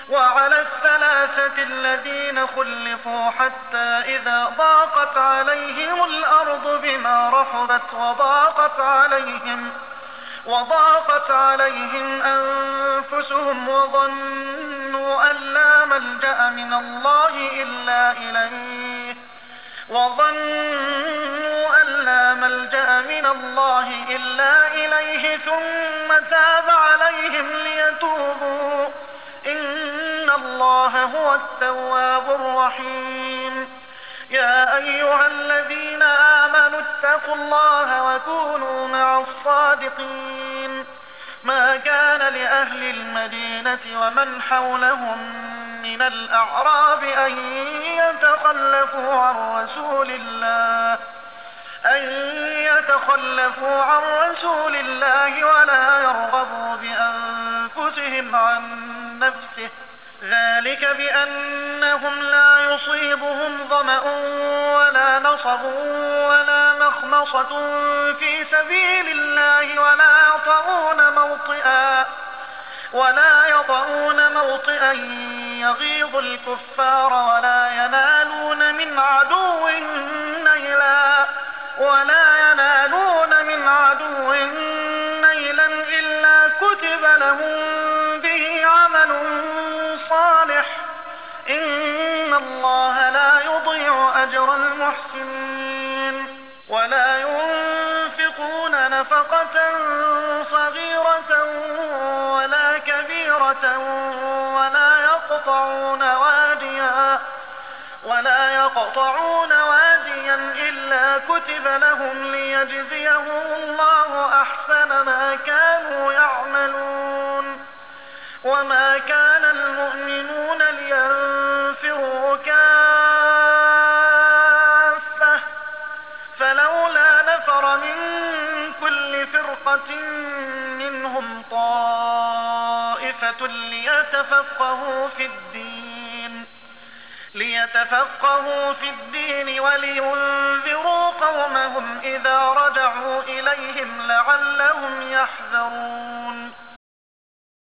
وعلى الثلاثة الذين خلفوا حتى إذا ضاقت عليهم الأرض بما رحبت وضاقت عليهم أنفسهم وظنوا أن لا ملجأ من الله إلا إليه ثم تاب عليهم ليتوبوا إن الله هو التواب الرحيم. يا أيها الذين آمنوا اتقوا الله وكونوا مع الصادقين. ما كان لأهل المدينة ومن حولهم من الأعراب أن يتخلفوا عن رسول الله ولا يرغبوا بأنفسهم عن نفسه، ذلك بأنهم لا يصيبهم ظمأ ولا نصب ولا مخمصة في سبيل الله ولا يطؤون موطئا يغيظ الكفار ولا ينالون من عدو نيلا إلا كتب لهم به عمل صالح إن الله لا يضيع أجر المحسنين. ولا ينفقون نفقة صغيرة ولا كبيرة ولا يقطعون واديا إلا كتب لهم ليجزيهم الله أحسن ما كانوا يعملون. وما كان المؤمنون لينفروا كافة فلولا نفر من كل فرقة منهم طائفة ليتفقهوا في الدين ولينذروا قومهم إذا رجعوا إليهم لعلهم يحذرون.